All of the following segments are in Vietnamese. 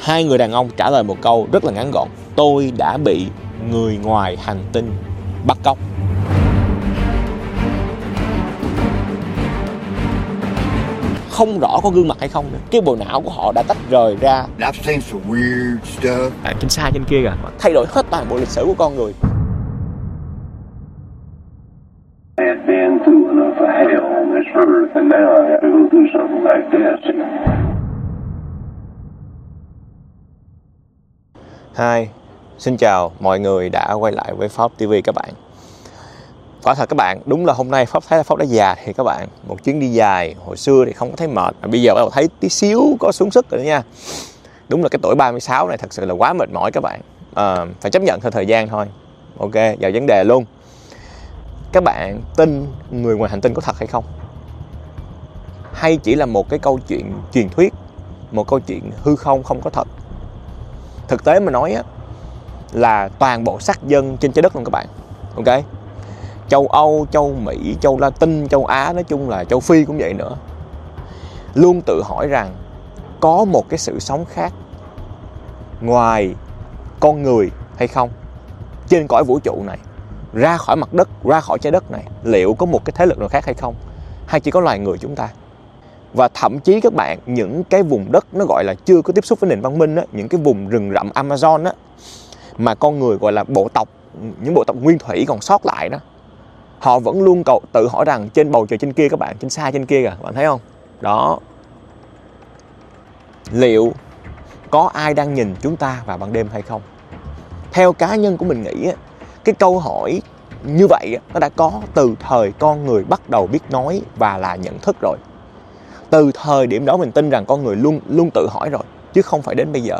Hai người đàn ông trả lời một câu rất là ngắn gọn: tôi đã bị người ngoài hành tinh bắt cóc. Không rõ có gương mặt hay không nữa. Cái bộ não của họ đã tách rời ra. I've seen some weird stuff. Trên xa trên kia kìa, thay đổi hết toàn bộ lịch sử của con người. I had been through enough of hell on this earth, and now I have to go through something like this. Hi, xin chào mọi người đã quay lại với Pháp TV các bạn. Quả thật các bạn, đúng là hôm nay Pháp thấy là Pháp đã già thì các bạn. Một chuyến đi dài, hồi xưa thì không có thấy mệt, bây giờ bắt đầu thấy tí xíu có xuống sức rồi đó nha. Đúng là cái tuổi 36 này thật sự là quá mệt mỏi các bạn. Phải chấp nhận theo thời gian thôi. Ok, vào vấn đề luôn. Các bạn tin người ngoài hành tinh có thật hay không? Hay chỉ là một cái câu chuyện truyền thuyết, một câu chuyện hư không, không có thật? Thực tế mà nói á, là toàn bộ sắc dân trên trái đất luôn các bạn. Ok, châu Âu, châu Mỹ, châu Latin, châu Á, nói chung là châu Phi cũng vậy nữa, luôn tự hỏi rằng có một cái sự sống khác ngoài con người hay không, trên cõi vũ trụ này, ra khỏi mặt đất, ra khỏi trái đất này. Liệu có một cái thế lực nào khác hay không, hay chỉ có loài người chúng ta? Và thậm chí các bạn, những cái vùng đất nó gọi là chưa có tiếp xúc với nền văn minh á, những cái vùng rừng rậm Amazon á, mà con người gọi là bộ tộc, những bộ tộc nguyên thủy còn sót lại đó, họ vẫn luôn tự hỏi rằng trên bầu trời trên kia các bạn, trên xa trên kia kìa, bạn thấy không? Đó, liệu có ai đang nhìn chúng ta vào ban đêm hay không? Theo cá nhân của mình nghĩ á, cái câu hỏi như vậy á, nó đã có từ thời con người bắt đầu biết nói và là nhận thức rồi. Từ thời điểm đó mình tin rằng con người luôn tự hỏi rồi, chứ không phải đến bây giờ.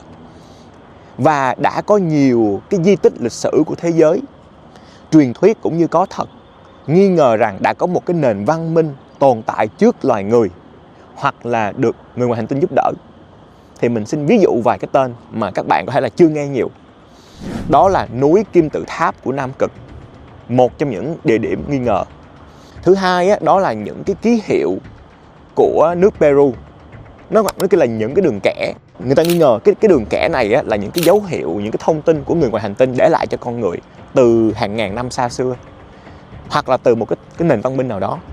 Và đã có nhiều cái di tích lịch sử của thế giới, truyền thuyết cũng như có thật, nghi ngờ rằng đã có một cái nền văn minh tồn tại trước loài người, hoặc là được người ngoài hành tinh giúp đỡ. Thì mình xin ví dụ vài cái tên mà các bạn có thể là chưa nghe nhiều. Đó là núi Kim Tự Tháp của Nam Cực, một trong những địa điểm nghi ngờ. Thứ hai á, đó là những cái ký hiệu của nước Peru. Nó kêu là những cái đường kẻ. Người ta nghi ngờ cái đường kẻ này á, là những cái dấu hiệu, những cái thông tin của người ngoài hành tinh để lại cho con người từ hàng ngàn năm xa xưa, hoặc là từ một cái nền văn minh nào đó.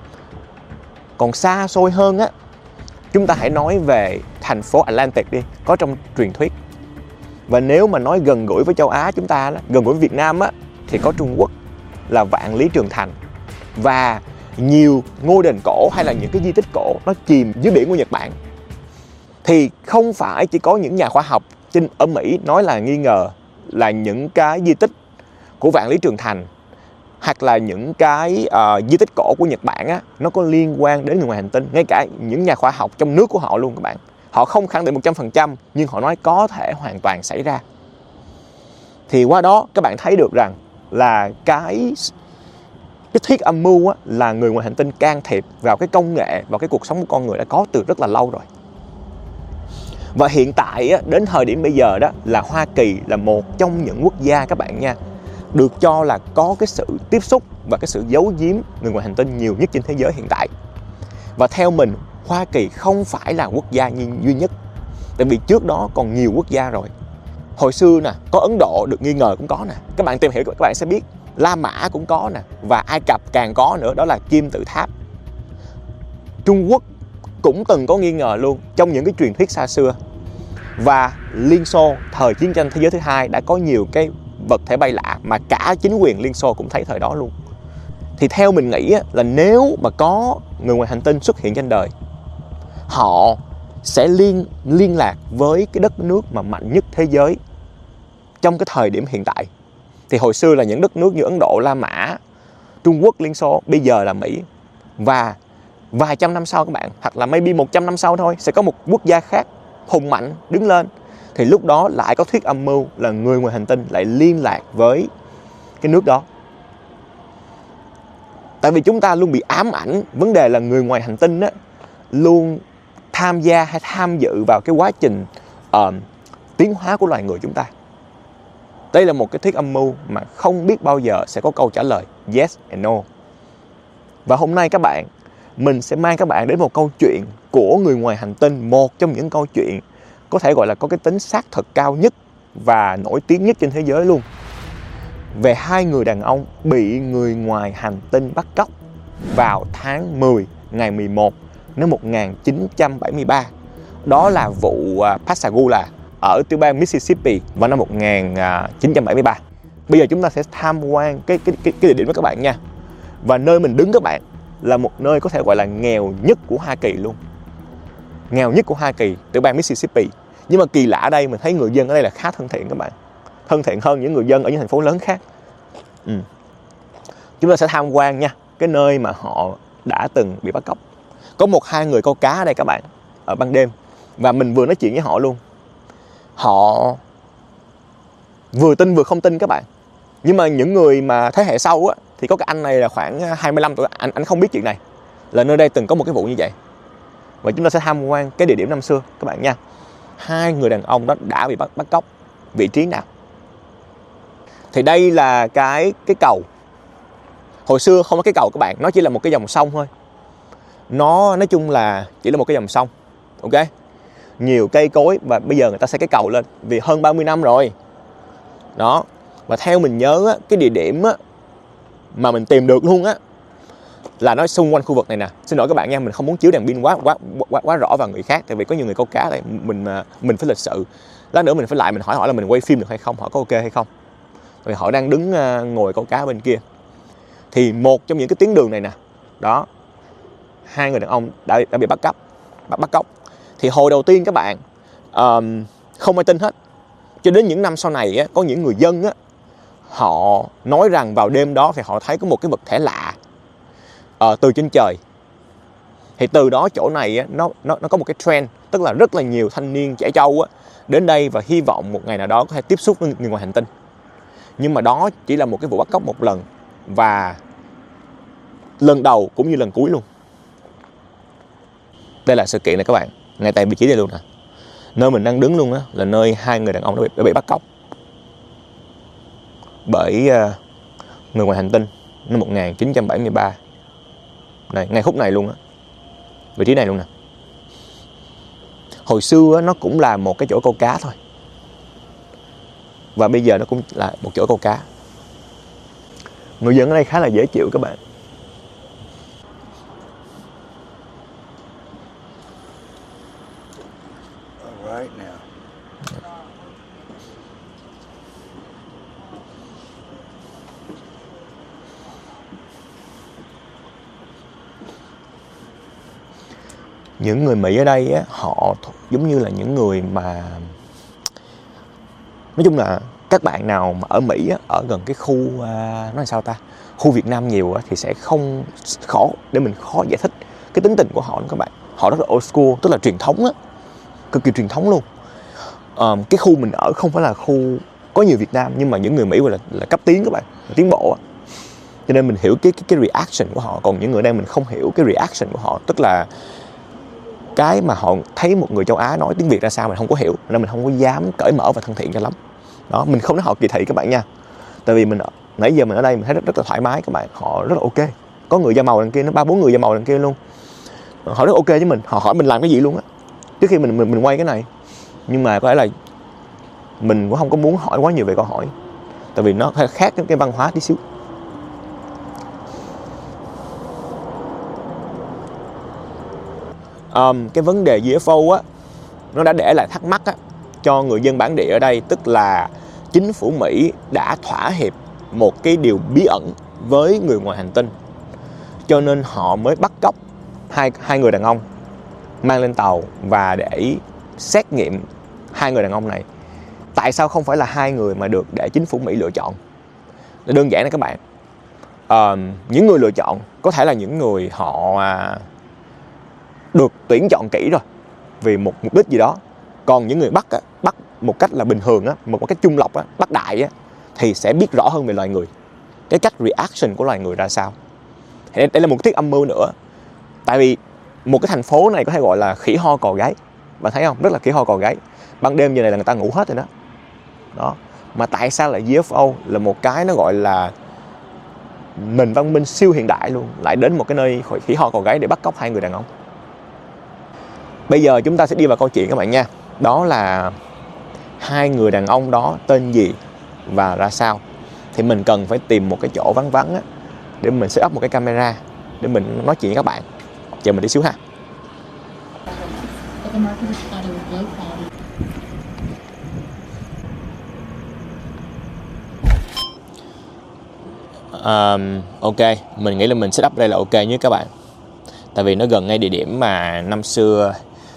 Còn xa xôi hơn á, chúng ta hãy nói về thành phố Atlantis đi, có trong truyền thuyết. Và nếu mà nói gần gũi với châu Á chúng ta, gần gũi với Việt Nam á, thì có Trung Quốc là Vạn Lý Trường Thành. Và nhiều ngôi đền cổ hay là những cái di tích cổ nó chìm dưới biển của Nhật Bản. Thì không phải chỉ có những nhà khoa học ở Mỹ nói là nghi ngờ là những cái di tích của Vạn Lý Trường Thành hoặc là những cái di tích cổ của Nhật Bản á, nó có liên quan đến người ngoài hành tinh. Ngay cả những nhà khoa học trong nước của họ luôn các bạn, họ không khẳng định 100%, nhưng họ nói có thể hoàn toàn xảy ra. Thì qua đó các bạn thấy được rằng là cái thuyết âm mưu á, là người ngoài hành tinh can thiệp vào cái công nghệ, vào cái cuộc sống của con người đã có từ rất là lâu rồi. Và hiện tại á, đến thời điểm bây giờ đó, là Hoa Kỳ là một trong những quốc gia các bạn nha, được cho là có cái sự tiếp xúc và cái sự giấu giếm người ngoài hành tinh nhiều nhất trên thế giới hiện tại. Và theo mình, Hoa Kỳ không phải là quốc gia duy nhất, tại vì trước đó còn nhiều quốc gia rồi. Hồi xưa nè, có Ấn Độ được nghi ngờ cũng có nè. Các bạn tìm hiểu các bạn sẽ biết. La Mã cũng có nè. Và Ai Cập càng có nữa, đó là Kim Tự Tháp. Trung Quốc cũng từng có nghi ngờ luôn trong những cái truyền thuyết xa xưa. Và Liên Xô thời chiến tranh thế giới thứ hai đã có nhiều cái vật thể bay lạ mà cả chính quyền Liên Xô cũng thấy thời đó luôn. Thì theo mình nghĩ là nếu mà có người ngoài hành tinh xuất hiện trên đời, họ sẽ liên lạc với cái đất nước mà mạnh nhất thế giới trong cái thời điểm hiện tại. Thì hồi xưa là những đất nước như Ấn Độ, La Mã, Trung Quốc, Liên Xô, bây giờ là Mỹ. Và vài trăm năm sau các bạn, hoặc là maybe 100 năm sau thôi, sẽ có một quốc gia khác hùng mạnh đứng lên. Thì lúc đó lại có thuyết âm mưu là người ngoài hành tinh lại liên lạc với cái nước đó. Tại vì chúng ta luôn bị ám ảnh vấn đề là người ngoài hành tinh á, luôn tham gia hay tham dự vào cái quá trình tiến hóa của loài người chúng ta. Đây là một cái thuyết âm mưu mà không biết bao giờ sẽ có câu trả lời yes and no. Và hôm nay các bạn, mình sẽ mang các bạn đến một câu chuyện của người ngoài hành tinh, một trong những câu chuyện có thể gọi là có cái tính xác thực cao nhất và nổi tiếng nhất trên thế giới luôn, về 2 người đàn ông bị người ngoài hành tinh bắt cóc vào tháng 10 ngày 11 năm 1973. Đó là vụ Pascagoula ở tiểu bang Mississippi vào năm 1973. Bây giờ chúng ta sẽ tham quan cái địa điểm đó các bạn nha. Và nơi mình đứng các bạn là một nơi có thể gọi là nghèo nhất của Hoa Kỳ luôn. Nghèo nhất của Hoa Kỳ, tiểu bang Mississippi. Nhưng mà kỳ lạ ở đây mình thấy người dân ở đây là khá thân thiện các bạn. Thân thiện hơn những người dân ở những thành phố lớn khác. Chúng ta sẽ tham quan nha, cái nơi mà họ đã từng bị bắt cóc. Có 1-2 người câu cá ở đây các bạn, ở ban đêm. Và mình vừa nói chuyện với họ luôn. Họ vừa tin vừa không tin các bạn. Nhưng mà những người mà thế hệ sau á, thì có cái anh này là khoảng 25 tuổi, anh không biết chuyện này, là nơi đây từng có một cái vụ như vậy. Và chúng ta sẽ tham quan cái địa điểm năm xưa các bạn nha. 2 người đàn ông đó đã bị bắt cóc. Vị trí nào? Thì đây là cái cầu. Hồi xưa không có cái cầu các bạn, nó chỉ là một cái dòng sông thôi. Nó nói chung là chỉ là một cái dòng sông. Ok? Nhiều cây cối và bây giờ người ta xây cái cầu lên vì hơn 30 năm rồi. Đó. Và theo mình nhớ á, cái địa điểm á, mà mình tìm được luôn á, là nó xung quanh khu vực này nè. Xin lỗi các bạn nha, mình không muốn chiếu đèn pin quá rõ vào người khác, tại vì có nhiều người câu cá đây, mình phải lịch sự. Lát nữa mình phải lại mình hỏi họ là mình quay phim được hay không, họ có ok hay không. Vì họ đang đứng ngồi câu cá bên kia. Thì một trong những cái tuyến đường này nè, đó, 2 người đàn ông đã bị bắt cóc. Thì hồi đầu tiên các bạn không ai tin hết. Cho đến những năm sau này á, có những người dân á, họ nói rằng vào đêm đó thì họ thấy có một cái vật thể lạ từ trên trời. Thì từ đó chỗ này á, nó có một cái trend, tức là rất là nhiều thanh niên trẻ trâu á, đến đây và hy vọng một ngày nào đó có thể tiếp xúc với người ngoài hành tinh. Nhưng mà đó chỉ là một cái vụ bắt cóc một lần, và lần đầu cũng như lần cuối luôn. Đây là sự kiện này các bạn, ngay tại vị trí đây luôn nè. Nơi mình đang đứng luôn á, là nơi 2 người đàn ông đã bị bắt cóc bởi người ngoài hành tinh năm 1973. Này, ngay khúc này luôn á, vị trí này luôn nè. Hồi xưa á, nó cũng là một cái chỗ câu cá thôi, và bây giờ nó cũng là một chỗ câu cá. Người dân ở đây khá là dễ chịu các bạn. All right now. Những người Mỹ ở đây á, họ giống như là những người mà, nói chung là các bạn nào mà ở Mỹ á, ở gần cái khu nói sao ta, khu Việt Nam nhiều á, thì sẽ không khó để mình khó giải thích cái tính tình của họ các bạn. Họ rất là old school, tức là truyền thống á, cực kỳ truyền thống luôn. Cái khu mình ở không phải là khu có nhiều Việt Nam, nhưng mà những người Mỹ gọi là cấp tiến các bạn, là tiến bộ á. Cho nên mình hiểu cái reaction của họ, còn những người đây mình không hiểu cái reaction của họ, tức là cái mà họ thấy một người châu Á nói tiếng Việt ra sao mình không có hiểu, nên mình không có dám cởi mở và thân thiện cho lắm. Đó, mình không nói họ kỳ thị các bạn nha. Tại vì mình nãy giờ mình ở đây mình thấy rất là thoải mái các bạn, họ rất là ok. Có người da màu đằng kia, nó 3-4 người da màu đằng kia luôn. Họ rất ok với mình, họ hỏi mình làm cái gì luôn á. Trước khi mình quay cái này. Nhưng mà có lẽ là mình cũng không có muốn hỏi quá nhiều về câu hỏi, tại vì nó khác cái văn hóa tí xíu. Cái vấn đề UFO á, nó đã để lại thắc mắc á, cho người dân bản địa ở đây. Tức là chính phủ Mỹ đã thỏa hiệp một cái điều bí ẩn với người ngoài hành tinh, cho nên họ mới bắt cóc hai người đàn ông, mang lên tàu và để xét nghiệm 2 người đàn ông này. Tại sao không phải là 2 người mà được để chính phủ Mỹ lựa chọn? Đơn giản là các bạn, những người lựa chọn có thể là những người họ được tuyển chọn kỹ rồi vì một mục đích gì đó. Còn những người bắt một cách là bình thường á, một cách trung lập á, bắt đại á, thì sẽ biết rõ hơn về loài người, cái cách reaction của loài người ra sao. Đây là một thuyết âm mưu nữa. Tại vì một cái thành phố này có thể gọi là khỉ ho cò gáy, bạn thấy không? Rất là khỉ ho cò gáy. Ban đêm giờ này là người ta ngủ hết rồi đó. Đó. Mà tại sao lại UFO là một cái nó gọi là nền văn minh siêu hiện đại luôn, lại đến một cái nơi khỉ ho cò gáy để bắt cóc 2 người đàn ông? Bây giờ chúng ta sẽ đi vào câu chuyện các bạn nha. đó là hai người đàn ông đó tên gì và ra sao. Thì mình cần phải tìm một cái chỗ vắng vắng á, để mình set up một cái camera để mình nói chuyện với các bạn. Chờ mình tí xíu ha. Ok, mình nghĩ là mình set up đây là ok nhất các bạn. Tại vì nó gần ngay địa điểm mà năm xưa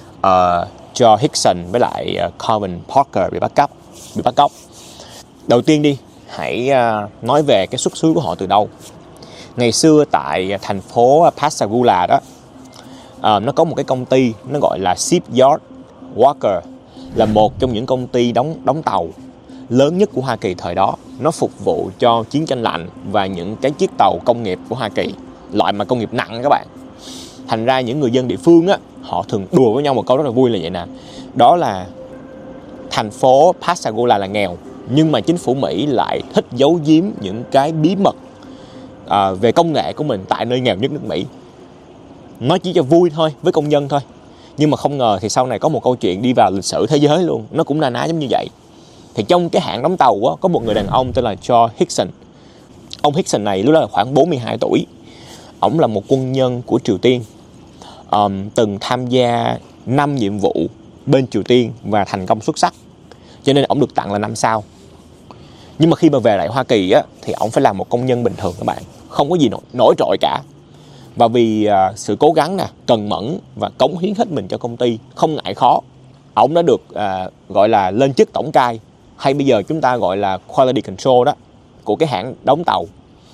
Joe Hickson với lại Calvin Parker bị bắt cóc. Đầu tiên đi, hãy nói về cái xuất xứ của họ từ đâu. Ngày xưa tại thành phố Pascagoula đó, nó có một cái công ty nó gọi là Shipyard Walker, là một trong những công ty đóng tàu lớn nhất của Hoa Kỳ thời đó. Nó phục vụ cho chiến tranh lạnh và những cái chiếc tàu công nghiệp của Hoa Kỳ, loại mà công nghiệp nặng các bạn. Thành ra những người dân địa phương á, họ thường đùa với nhau một câu rất là vui là vậy nè. Đó là thành phố Pascagoula là nghèo, nhưng mà chính phủ Mỹ lại thích giấu giếm những cái bí mật về công nghệ của mình tại nơi nghèo nhất nước Mỹ. Nó chỉ cho vui thôi, với công nhân thôi. Nhưng mà không ngờ thì sau này có một câu chuyện đi vào lịch sử thế giới luôn, nó cũng na ná giống như vậy. Thì trong cái hãng đóng tàu á, có một người đàn ông tên là Joe Hickson. Ông Hickson này lúc đó là khoảng 42 tuổi. Ông là một quân nhân của Triều Tiên, từng tham gia 5 nhiệm vụ bên Triều Tiên và thành công xuất sắc, cho nên ông được tặng là 5 sao. Nhưng mà khi mà về lại Hoa Kỳ á, thì ông phải làm một công nhân bình thường các bạn, không có gì nổi trội cả. Và vì sự cố gắng nè, cần mẫn và cống hiến hết mình cho công ty, không ngại khó, ông đã được gọi là lên chức tổng cai, hay bây giờ chúng ta gọi là quality control đó, của cái hãng đóng tàu.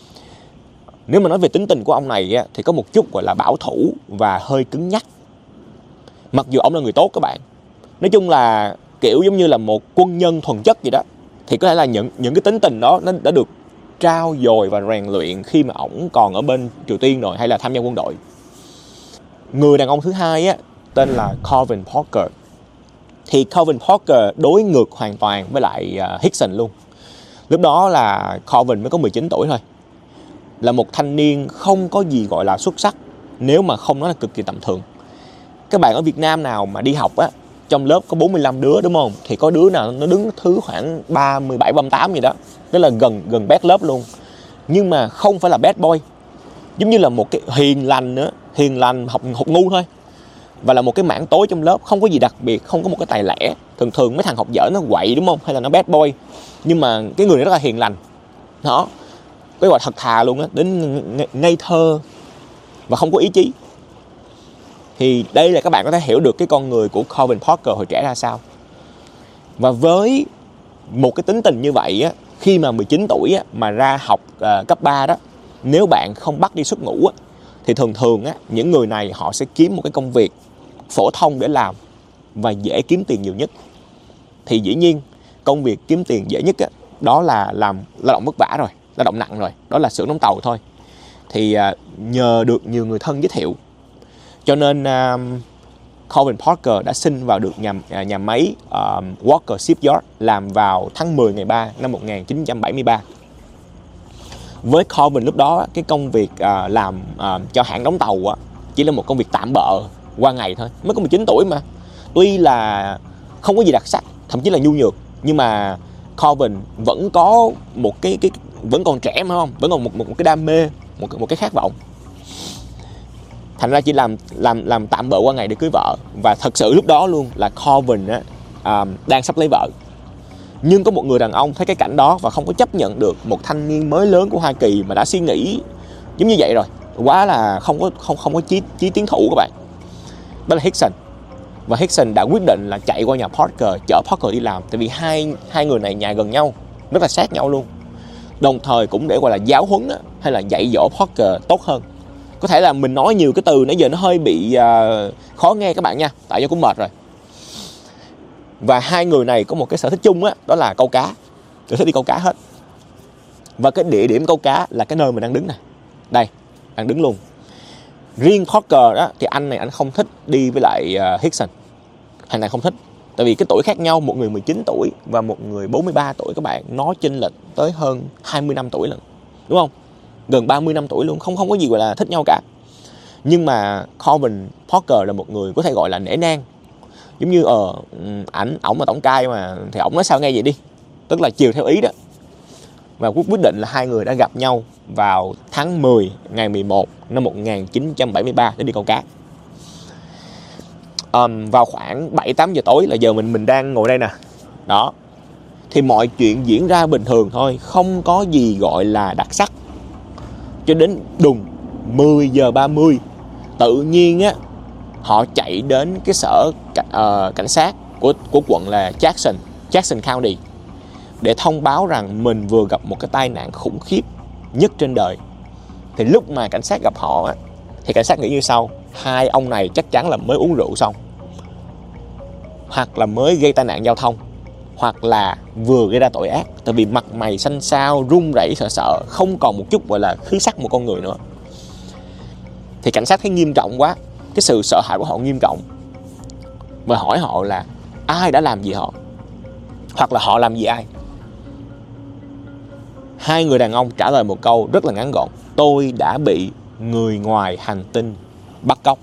Nếu mà nói về tính tình của ông này á, thì có một chút gọi là bảo thủ và hơi cứng nhắc. Mặc dù ông là người tốt các bạn. Nói chung là kiểu giống như là một quân nhân thuần chất gì đó. Thì có thể là những cái tính tình đó nó đã được trau dồi và rèn luyện khi mà ổng còn ở bên Triều Tiên rồi, hay là tham gia quân đội. Người đàn ông thứ hai á, tên là Calvin Parker. Thì Calvin Parker đối ngược hoàn toàn với lại Hickson luôn. Lúc đó là Calvin mới có 19 tuổi thôi. Là một thanh niên không có gì gọi là xuất sắc, nếu mà không nói là cực kỳ tầm thường. Các bạn ở Việt Nam nào mà đi học á, trong lớp có 45 đứa đúng không? Thì có đứa nào nó đứng thứ khoảng 37, 38 gì đó. Tức là gần bét lớp luôn. Nhưng mà không phải là bad boy. Giống như là một cái hiền lành nữa. Hiền lành học ngu thôi. Và là một cái mảng tối trong lớp, không có gì đặc biệt, không có một cái tài lẻ. Thường mấy thằng học dở nó quậy đúng không? Hay là nó bad boy. Nhưng mà cái người này rất là hiền lành. Đó. Cái gọi thật thà luôn á, đến ngây thơ và không có ý chí. Thì đây là các bạn có thể hiểu được cái con người của Calvin Parker hồi trẻ ra sao. Và với một cái tính tình như vậy á, khi mà 19 tuổi á, mà ra học cấp 3 đó, nếu bạn không bắt đi xuất ngũ á, thì thường á, những người này họ sẽ kiếm một cái công việc phổ thông để làm và dễ kiếm tiền nhiều nhất. Thì dĩ nhiên công việc kiếm tiền dễ nhất á, đó là làm lao động vất vả rồi, lao động nặng rồi, đó là xưởng đóng tàu thôi. Thì nhờ được nhiều người thân giới thiệu, cho nên Calvin Parker đã xin vào được nhà máy Walker Shipyard, làm vào tháng 10 ngày 3 năm 1973. Với Calvin lúc đó, cái công việc làm cho hãng đóng tàu chỉ là một công việc tạm bợ qua ngày thôi. Mới có 19 tuổi mà. Tuy là không có gì đặc sắc, thậm chí là nhu nhược, nhưng mà Calvin vẫn có một cái vẫn còn trẻ mà không? Vẫn còn một cái đam mê, một cái khát vọng. Thành ra chỉ làm tạm bợ qua ngày để cưới vợ. Và thật sự lúc đó luôn là Calvin đang sắp lấy vợ. Nhưng có một người đàn ông thấy cái cảnh đó và không có chấp nhận được một thanh niên mới lớn của Hoa Kỳ mà đã suy nghĩ giống như vậy rồi, quá là không có chí tiến thủ các bạn. Đó là Hickson. Và Hickson đã quyết định là chạy qua nhà Parker, chở Parker đi làm. Tại vì hai người này nhà gần nhau, rất là sát nhau luôn. Đồng thời cũng để gọi là giáo huấn hay là dạy dỗ Parker tốt hơn. Có thể là mình nói nhiều cái từ nãy giờ nó hơi bị khó nghe các bạn nha, tại do cũng mệt rồi. Và hai người này có một cái sở thích chung đó là câu cá. Đều thích đi câu cá hết. Và cái địa điểm câu cá là cái nơi mình đang đứng nè. Đây, đang đứng luôn. Riêng Parker đó thì anh này anh không thích đi với lại Hickson. Anh này không thích. Tại vì cái tuổi khác nhau, một người 19 tuổi và một người 43 tuổi các bạn, nó chênh lệch tới hơn 20 năm tuổi lần. Đúng không? Gần 30 năm tuổi luôn, không có gì gọi là thích nhau cả. Nhưng mà Calvin Parker là một người có thể gọi là nể nang. giống như ổng là tổng cai mà, thì ổng nói sao nghe vậy đi, tức là chiều theo ý đó. Và quyết định là hai người đã gặp nhau vào tháng 10 ngày 11 năm 1973 để đi câu cá. Vào khoảng 7-8 giờ tối là giờ mình đang ngồi đây nè. Đó. Thì mọi chuyện diễn ra bình thường thôi, không có gì gọi là đặc sắc. Cho đến đùng 10 giờ 30 tự nhiên á, họ chạy đến cái sở cảnh sát của quận là Jackson County để thông báo rằng mình vừa gặp một cái tai nạn khủng khiếp nhất trên đời. Thì lúc mà cảnh sát gặp họ á, thì cảnh sát nghĩ như sau: hai ông này chắc chắn là mới uống rượu xong, hoặc là mới gây tai nạn giao thông, hoặc là vừa gây ra tội ác. Tại vì mặt mày xanh xao, run rẩy sợ, không còn một chút gọi là khí sắc một con người nữa. Thì cảnh sát thấy nghiêm trọng quá, cái sự sợ hãi của họ nghiêm trọng, và hỏi họ là ai đã làm gì họ, hoặc là họ làm gì ai. Hai người đàn ông trả lời một câu rất là ngắn gọn: tôi đã bị người ngoài hành tinh bắt cóc.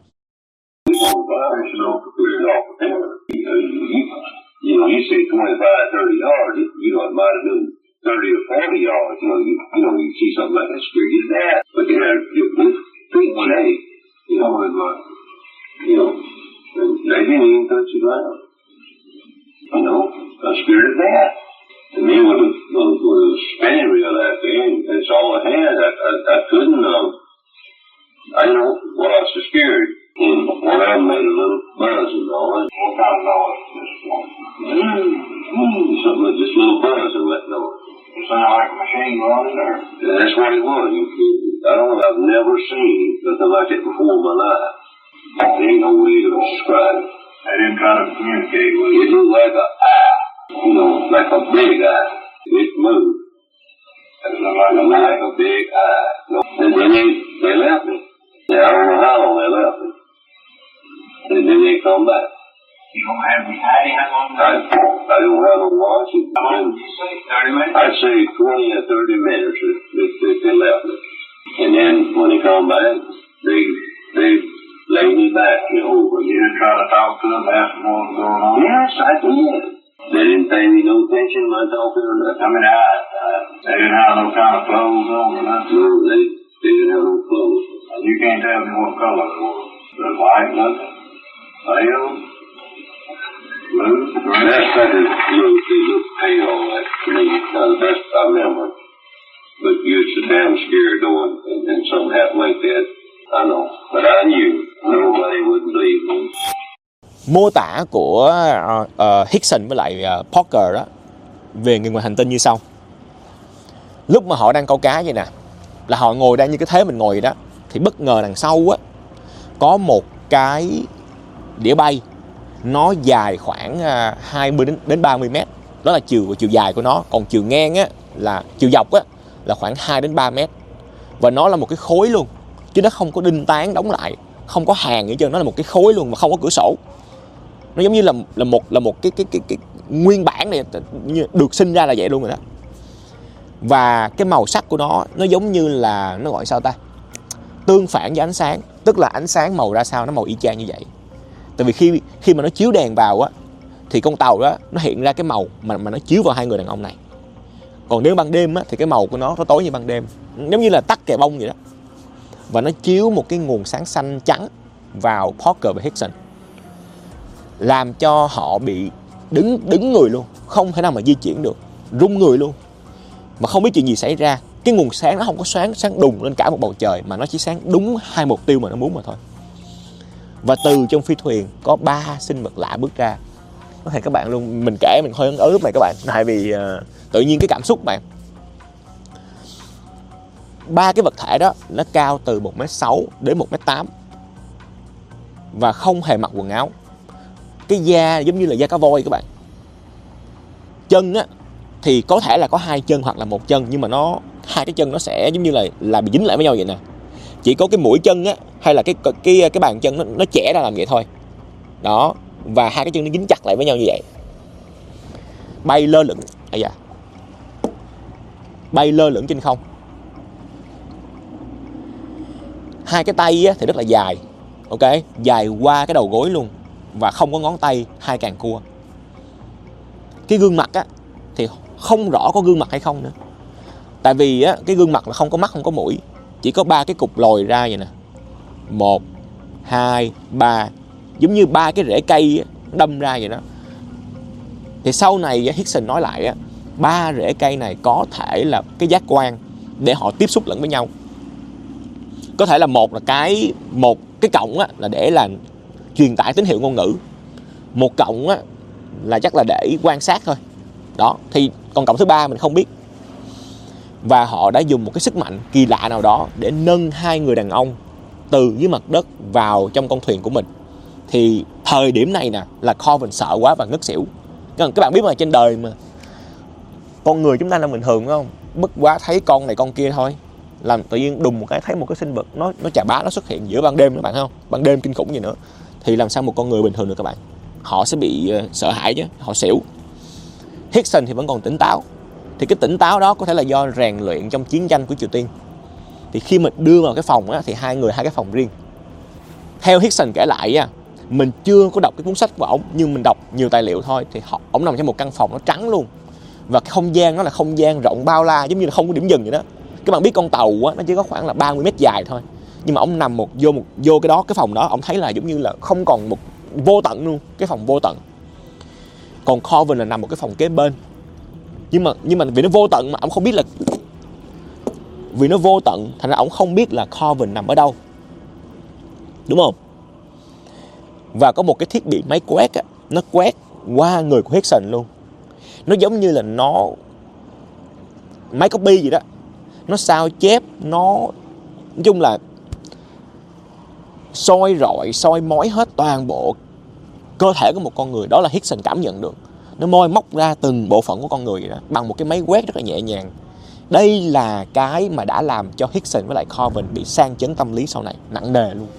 You know, you say 25, 30 yards, you know, it might have been 30 or 40 yards, you see something like that, scare you to death. But they're big shape, they didn't even touch the ground. I'm scared of that. And then with the spinning reel out there, and that's all I had, I couldn't, I was so scared. And one of them made a little buzz and all that. What kind of noise is this one? Something like just a little buzz and that noise. It sounded like a machine running there. Yeah, that's what it was. I've never seen nothing like that before in my life. There ain't no way to describe it. They didn't try to communicate with you. It looked like an eye, like a big eye. It moved. It looked like a big eye. And then they left me. Yeah, I don't know how long they left me. And then they come back. You don't have any hiding how long? I don't have no watch. How long did you say? 30 minutes? I'd say 20 or 30 minutes that they left me. And then when they come back, they lay me back over. You didn't try to talk to them, ask them what was going on? Yes, I did. They didn't pay me no attention when I talked to them. I mean, they didn't have no kind of clothes on or nothing? No, they didn't have no clothes. You can't tell me what color it was. The white, nothing? Pale? Blue? Green? That's something, they look pale like to me. Not the best I remember. But you're so damn scared doing, and something happened like that. I know. But I knew nobody wouldn't believe me. Mô tả của Hickson với lại Parker đó về người ngoài hành tinh như sau. Lúc mà họ đang câu cá vậy nè, là họ ngồi đang như cái thế mình ngồi vậy đó, thì bất ngờ đằng sau á có một cái đĩa bay, nó dài khoảng 20 đến 30 mét. Đó là chiều dài của nó. Còn chiều ngang á, là chiều dọc á là khoảng 2 đến 3 mét. Và nó là một cái khối luôn, chứ nó không có đinh tán đóng lại, không có hàng gì hết trơn. Nó là một cái khối luôn mà không có cửa sổ. Nó giống như là một cái nguyên bản này được sinh ra là vậy luôn rồi đó. Và cái màu sắc của nó giống như là, nó gọi sao ta, tương phản với ánh sáng. Tức là ánh sáng màu ra sao nó màu y chang như vậy. Tại vì khi mà nó chiếu đèn vào á, thì con tàu đó nó hiện ra cái màu mà nó chiếu vào hai người đàn ông này. Còn nếu ban đêm á, thì cái màu của nó tối như ban đêm, giống như là tắt kè bông vậy đó. Và nó chiếu một cái nguồn sáng xanh trắng vào Parker và Hickson, làm cho họ bị đứng người luôn, không thể nào mà di chuyển được, run người luôn. Mà không biết chuyện gì xảy ra. Cái nguồn sáng nó không có sáng đùng lên cả một bầu trời, mà nó chỉ sáng đúng 2 mục tiêu mà nó muốn mà thôi. Và từ trong phi thuyền có 3 sinh vật lạ bước ra. Có thể các bạn luôn, mình kể mình hơi ấn ớn lúc này các bạn, tại vì tự nhiên cái cảm xúc bạn. 3 cái vật thể đó nó cao từ 1m6 đến 1m8 và không hề mặc quần áo. Cái da giống như là da cá voi các bạn. Chân á thì có thể là có 2 chân hoặc là 1 chân, nhưng mà hai cái chân nó sẽ giống như là bị dính lại với nhau vậy nè. Chỉ có cái mũi chân á, hay là cái bàn chân nó chẻ ra làm vậy thôi. Đó, và 2 cái chân nó dính chặt lại với nhau như vậy. Bay lơ lửng, bay lơ lửng trên không. 2 cái tay á thì rất là dài, ok, dài qua cái đầu gối luôn. và không có ngón tay, 2 càng cua. Cái gương mặt á thì không rõ có gương mặt hay không nữa. Tại vì á, cái gương mặt là không có mắt, không có mũi, chỉ có 3 cái cục lồi ra vậy nè. 1, 2, 3, giống như 3 cái rễ cây đâm ra vậy đó. Thì sau này Hickson nói lại á, 3 rễ cây này có thể là cái giác quan để họ tiếp xúc lẫn với nhau. Có thể là một cái cọng á là để là truyền tải tín hiệu ngôn ngữ, một cọng á là chắc là để quan sát thôi. Đó, thì còn cọng thứ 3 mình không biết. Và họ đã dùng một cái sức mạnh kỳ lạ nào đó để nâng 2 người đàn ông từ dưới mặt đất vào trong con thuyền của mình. Thì thời điểm này nè là Colvin sợ quá và ngất xỉu. Các bạn biết mà, trên đời mà con người chúng ta là bình thường không? Bất quá thấy con này con kia thôi, làm tự nhiên đùng một cái thấy một cái sinh vật nó chà bá nó xuất hiện giữa ban đêm, các bạn thấy không? Ban đêm kinh khủng gì nữa. Thì làm sao một con người bình thường được các bạn? Họ sẽ bị sợ hãi chứ, họ xỉu. Hickson thì vẫn còn tỉnh táo. Thì cái tỉnh táo đó có thể là do rèn luyện trong chiến tranh của Triều Tiên. Thì khi mình đưa vào cái phòng á, thì 2 người 2 cái phòng riêng. Theo Hickson kể lại á, mình chưa có đọc cái cuốn sách của ổng, nhưng mình đọc nhiều tài liệu thôi. Thì ổng nằm trong một căn phòng nó trắng luôn. Và cái không gian nó là không gian rộng bao la, giống như là không có điểm dừng vậy đó. Các bạn biết con tàu á, nó chỉ có khoảng là 30 mét dài thôi. Nhưng mà ổng nằm vô cái phòng đó, ổng thấy là giống như là không còn một vô tận luôn, cái phòng vô tận. Còn Colvin là nằm một cái phòng kế bên. Nhưng mà vì nó vô tận mà ổng không biết là, vì nó vô tận thành ra ổng không biết là Colvin nằm ở đâu, đúng không? Và có một cái thiết bị máy quét á, nó quét qua người của Hickson luôn. Nó giống như là nó máy copy gì đó, nó sao chép, nói chung là soi rọi, soi mói hết toàn bộ cơ thể của một con người. Đó là Hickson cảm nhận được. Nó moi móc ra từng bộ phận của con người vậy đó, bằng một cái máy quét rất là nhẹ nhàng. Đây là cái mà đã làm cho Hickson với lại Colvin bị sang chấn tâm lý sau này, nặng nề luôn.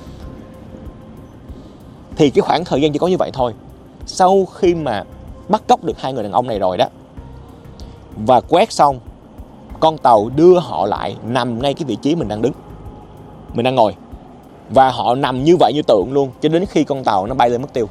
Thì cái khoảng thời gian chỉ có như vậy thôi. Sau khi mà bắt cóc được 2 người đàn ông này rồi đó, và quét xong, con tàu đưa họ lại nằm ngay cái vị trí mình đang đứng, mình đang ngồi. Và họ nằm như vậy như tượng luôn, cho đến khi con tàu nó bay lên mất tiêu,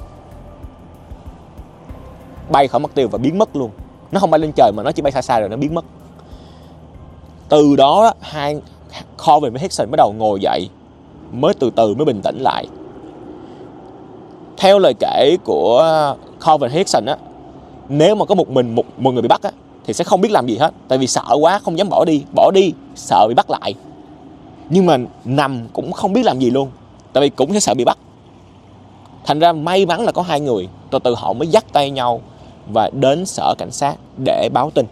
bay khỏi mất tiêu và biến mất luôn. Nó không bay lên trời mà nó chỉ bay xa xa rồi nó biến mất. Từ đó hai Colvin với Hickson bắt đầu ngồi dậy, mới từ từ mới bình tĩnh lại. Theo lời kể của Colvin Hickson á, nếu mà có một người bị bắt á, thì sẽ không biết làm gì hết, tại vì sợ quá không dám bỏ đi sợ bị bắt lại. Nhưng mà nằm cũng không biết làm gì luôn, tại vì cũng sẽ sợ bị bắt. Thành ra may mắn là có 2 người, từ từ họ mới dắt tay nhau và đến sở cảnh sát để báo tin.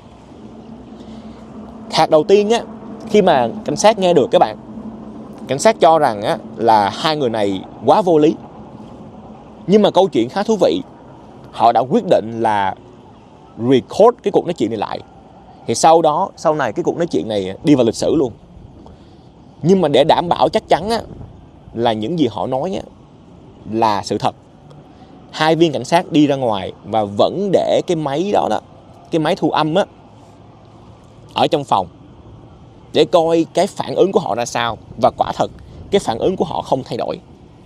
Hạt đầu tiên á, khi mà cảnh sát nghe được các bạn, cảnh sát cho rằng á là 2 người này quá vô lý. Nhưng mà câu chuyện khá thú vị, họ đã quyết định là record cái cuộc nói chuyện này lại. Thì sau này cái cuộc nói chuyện này đi vào lịch sử luôn. Nhưng mà để đảm bảo chắc chắn á, là những gì họ nói á, là sự thật, 2 viên cảnh sát đi ra ngoài và vẫn để cái máy đó, cái máy thu âm á, ở trong phòng để coi cái phản ứng của họ ra sao. Và quả thật cái phản ứng của họ không thay đổi.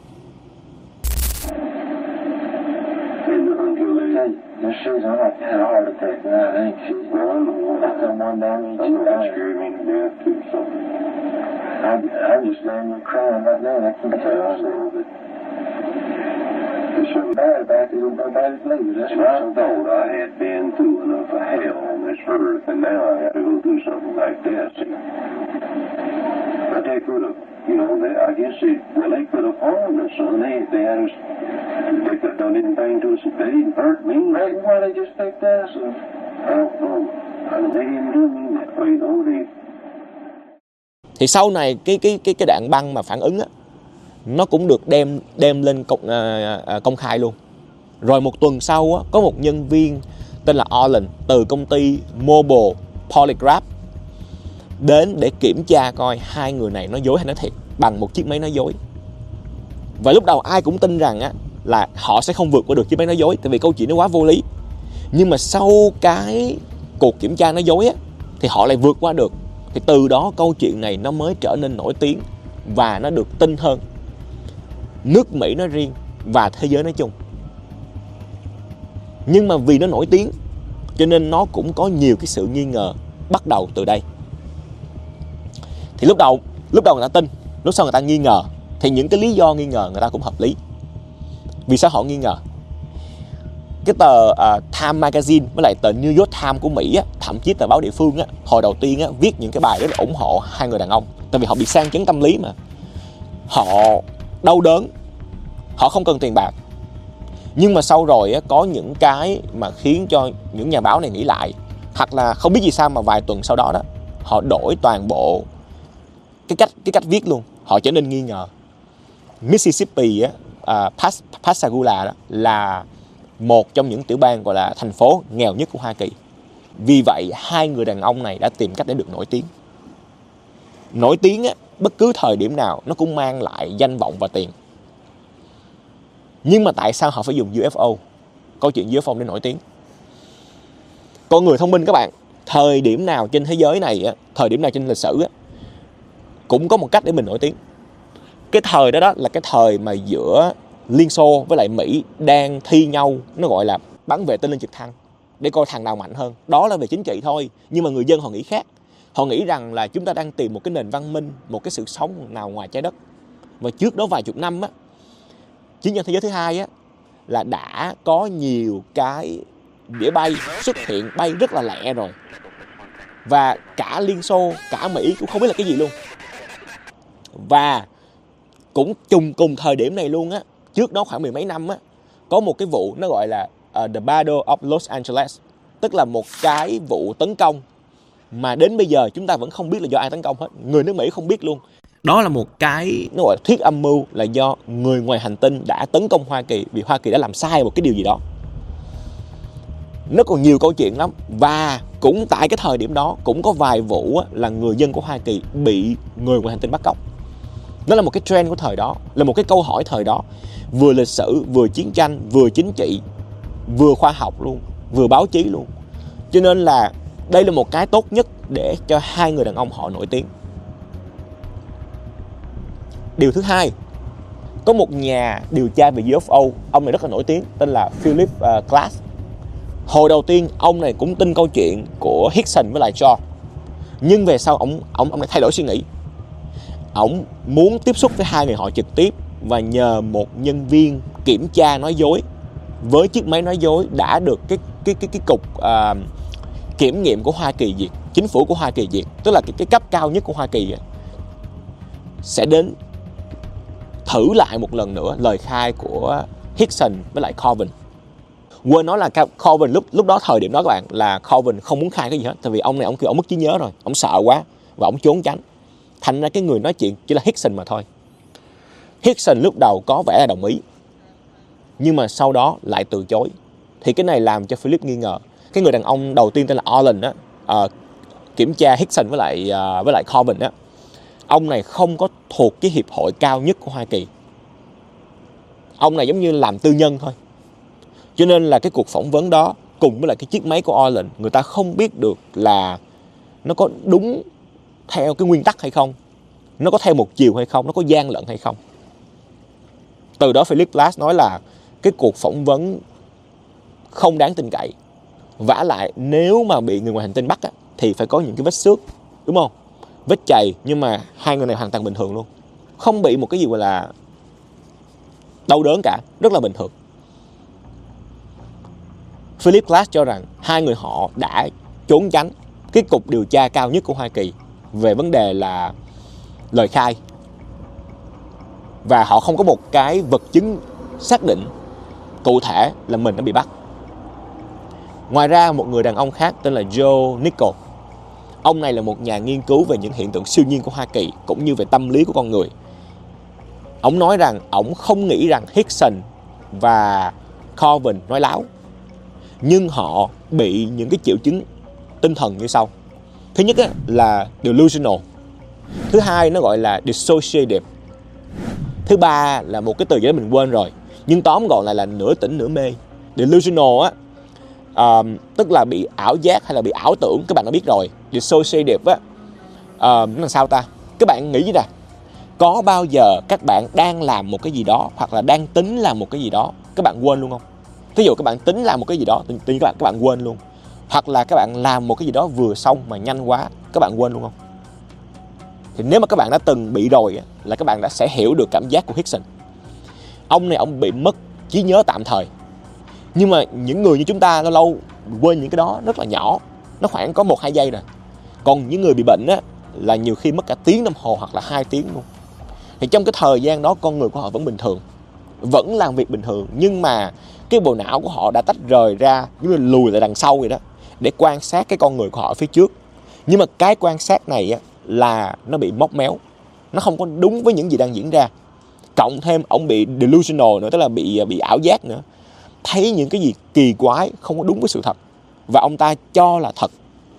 This she's had a heart attack now, ain't she? Well, someone down in that scared me to death too, so I'm just laying there crying right now. I can't tell you that. It's so bad about it, nobody's believing. That's what I thought. I had been through enough of hell on this earth, and now I have to go through something like this. But they could have, I guess they could have harmed us, son. They could have done anything to us if they didn't hurt me. Why they just take that? So, I don't know. They didn't do me that way, though. Thì sau này cái đoạn băng mà phản ứng á, nó cũng được đem lên công khai luôn. Rồi một tuần sau á, có một nhân viên tên là Orland từ công ty Mobile Polygraph đến để kiểm tra coi 2 người này nói dối hay nói thiệt bằng một chiếc máy nói dối. Và lúc đầu ai cũng tin rằng á, là họ sẽ không vượt qua được chiếc máy nói dối, tại vì câu chuyện nó quá vô lý. Nhưng mà sau cái cuộc kiểm tra nói dối á, thì họ lại vượt qua được. Thì từ đó câu chuyện này nó mới trở nên nổi tiếng và nó được tin hơn. Nước Mỹ nói riêng và thế giới nói chung. Nhưng mà vì nó nổi tiếng cho nên nó cũng có nhiều cái sự nghi ngờ bắt đầu từ đây. Thì lúc đầu người ta tin, lúc sau người ta nghi ngờ. Thì những cái lý do nghi ngờ người ta cũng hợp lý. Vì sao họ nghi ngờ? Cái tờ Time Magazine với lại tờ New York Times của Mỹ á, thậm chí tờ báo địa phương á, hồi đầu tiên á, viết những cái bài rất là ủng hộ hai người đàn ông. Tại vì họ bị sang chấn tâm lý mà. Họ đau đớn, họ không cần tiền bạc. Nhưng mà sau rồi á, có những cái mà khiến cho những nhà báo này nghĩ lại. Hoặc là không biết vì sao mà vài tuần sau đó đó, họ đổi toàn bộ cái cách viết luôn. Họ trở nên nghi ngờ. Mississippi á, Pascagoula đó là một trong những tiểu bang gọi là thành phố nghèo nhất của Hoa Kỳ. Vì vậy hai người đàn ông này đã tìm cách để được nổi tiếng. Nổi tiếng á, bất cứ thời điểm nào nó cũng mang lại danh vọng và tiền. Nhưng mà tại sao họ phải dùng UFO? Câu chuyện UFO để nổi tiếng. Con người thông minh các bạn, thời điểm nào trên thế giới này á, thời điểm nào trên lịch sử á, cũng có một cách để mình nổi tiếng. Cái thời đó là cái thời mà giữa Liên Xô với lại Mỹ đang thi nhau, nó gọi là bắn vệ tinh lên trực thăng để coi thằng nào mạnh hơn. Đó là về chính trị thôi, nhưng mà người dân họ nghĩ khác. Họ nghĩ rằng là chúng ta đang tìm một cái nền văn minh, một cái sự sống nào ngoài trái đất. Và trước đó vài chục năm á, chiến tranh thế giới thứ hai á, là đã có nhiều cái đĩa bay xuất hiện, bay rất là lẹ rồi. Và cả Liên Xô, cả Mỹ cũng không biết là cái gì luôn. Và cũng cùng thời điểm này luôn á, trước đó khoảng mười mấy năm á, có một cái vụ nó gọi là The Battle of Los Angeles. Tức là một cái vụ tấn công mà đến bây giờ chúng ta vẫn không biết là do ai tấn công hết. Người nước Mỹ không biết luôn. Đó là một cái nó gọi là thuyết âm mưu, là do người ngoài hành tinh đã tấn công Hoa Kỳ vì Hoa Kỳ đã làm sai một cái điều gì đó. Nó còn nhiều câu chuyện lắm. Và cũng tại cái thời điểm đó cũng có vài vụ á, là người dân của Hoa Kỳ bị người ngoài hành tinh bắt cóc. Đó là một cái trend của thời đó, là một cái câu hỏi thời đó. Vừa lịch sử, vừa chiến tranh, vừa chính trị, vừa khoa học luôn, vừa báo chí luôn. Cho nên là đây là một cái tốt nhất để cho hai người đàn ông họ nổi tiếng. Điều thứ hai, có một nhà điều tra về UFO, ông này rất là nổi tiếng, tên là Philip Glass. Hồi đầu tiên ông này cũng tin câu chuyện của Hickson với lại George. Nhưng về sau ông lại thay đổi suy nghĩ. Ông muốn tiếp xúc với hai người họ trực tiếp và nhờ một nhân viên kiểm tra nói dối với chiếc máy nói dối đã được cái cục kiểm nghiệm của Hoa Kỳ duyệt, chính phủ của Hoa Kỳ duyệt, tức là cái cấp cao nhất của Hoa Kỳ sẽ đến thử lại một lần nữa lời khai của Hickson với lại Colvin. Quên nói là Colvin lúc đó, thời điểm đó các bạn, là Colvin không muốn khai cái gì hết. Tại vì ông này ông mất trí nhớ rồi, ông sợ quá và ông trốn tránh. Thành ra cái người nói chuyện chỉ là Hickson mà thôi. Hickson lúc đầu có vẻ là đồng ý, nhưng mà sau đó lại từ chối. Thì cái này làm cho Philip nghi ngờ. Cái người đàn ông đầu tiên tên là Orland á, kiểm tra Hickson với lại Colvin á, ông này không có thuộc cái hiệp hội cao nhất của Hoa Kỳ. Ông này giống như làm tư nhân thôi. Cho nên là cái cuộc phỏng vấn đó cùng với lại cái chiếc máy của Orland, người ta không biết được là nó có đúng theo cái nguyên tắc hay không, nó có theo một chiều hay không, nó có gian lận hay không. Từ đó Philip Glass nói là cái cuộc phỏng vấn không đáng tin cậy. Vả lại nếu mà bị người ngoài hành tinh bắt á, thì phải có những cái vết xước, đúng không? Vết chày, nhưng mà hai người này hoàn toàn bình thường luôn. Không bị một cái gì gọi là đau đớn cả, rất là bình thường. Philip Glass cho rằng hai người họ đã trốn tránh cái cục điều tra cao nhất của Hoa Kỳ về vấn đề là lời khai. Và họ không có một cái vật chứng xác định cụ thể là mình đã bị bắt. Ngoài ra một người đàn ông khác tên là Joe Nickell. Ông này là một nhà nghiên cứu về những hiện tượng siêu nhiên của Hoa Kỳ cũng như về tâm lý của con người. Ông nói rằng ông không nghĩ rằng Hickson và Colvin nói láo, nhưng họ bị những cái triệu chứng tinh thần như sau. Thứ nhất là delusional. Thứ hai nó gọi là dissociative. Thứ ba là một cái từ gì đó mình quên rồi, nhưng tóm gọn lại là nửa tỉnh nửa mê. Delusional á, tức là bị ảo giác hay là bị ảo tưởng, các bạn đã biết rồi. Dissociative á, nó là sao ta? Các bạn nghĩ gì nè, Có bao giờ các bạn đang làm một cái gì đó hoặc là đang tính làm một cái gì đó các bạn quên luôn không? Ví dụ các bạn tính làm một cái gì đó tự nhiên các bạn quên luôn. Hoặc là các bạn làm một cái gì đó vừa xong mà nhanh quá các bạn quên luôn không? Thì nếu mà các bạn đã từng bị rồi là các bạn đã sẽ hiểu được cảm giác của Hickson. Ông này ông bị mất trí nhớ tạm thời. Nhưng mà những người như chúng ta lâu lâu quên những cái đó rất là nhỏ, nó khoảng có 1-2 giây rồi. Còn những người bị bệnh á là nhiều khi mất cả tiếng đồng hồ hoặc là 2 tiếng luôn. Thì trong cái thời gian đó con người của họ vẫn bình thường, vẫn làm việc bình thường, nhưng mà cái bộ não của họ đã tách rời ra, giống như lùi lại đằng sau vậy đó, để quan sát cái con người của họ ở phía trước. Nhưng mà cái quan sát này á là nó bị móc méo, nó không có đúng với những gì đang diễn ra. Cộng thêm ông bị delusional nữa, tức là bị ảo giác nữa, thấy những cái gì kỳ quái không có đúng với sự thật và ông ta cho là thật.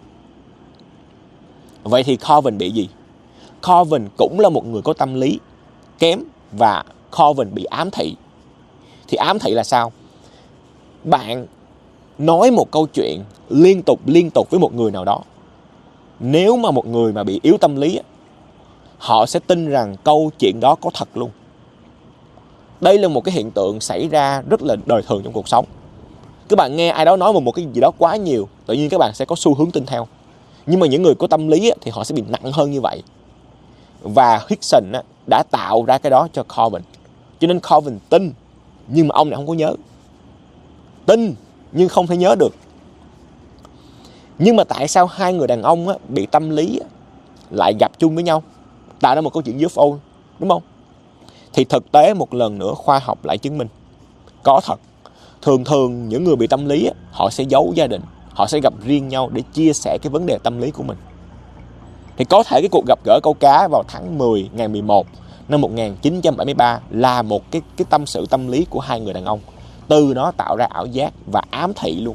Vậy thì Calvin bị gì? Calvin cũng là một người có tâm lý kém và Calvin bị ám thị. Thì ám thị là sao? Bạn nói một câu chuyện liên tục với một người nào đó. Nếu mà một người mà bị yếu tâm lý, họ sẽ tin rằng câu chuyện đó có thật luôn. Đây là một cái hiện tượng xảy ra rất là đời thường trong cuộc sống. Các bạn nghe ai đó nói một cái gì đó quá nhiều, tự nhiên các bạn sẽ có xu hướng tin theo. Nhưng mà những người có tâm lý thì họ sẽ bị nặng hơn như vậy. Và Hickson đã tạo ra cái đó cho Calvin. Cho nên Calvin tin, nhưng mà ông này không có nhớ. Tin, nhưng không thể nhớ được. Nhưng mà tại sao hai người đàn ông bị tâm lý lại gặp chung với nhau, tạo ra một câu chuyện UFO, đúng không? Thì thực tế một lần nữa khoa học lại chứng minh có thật. Thường những người bị tâm lý họ sẽ giấu gia đình, họ sẽ gặp riêng nhau để chia sẻ cái vấn đề tâm lý của mình. Thì có thể cái cuộc gặp gỡ câu cá vào tháng 10 ngày 11 năm 1973 là một cái tâm sự tâm lý của hai người đàn ông. Từ đó tạo ra ảo giác và ám thị luôn.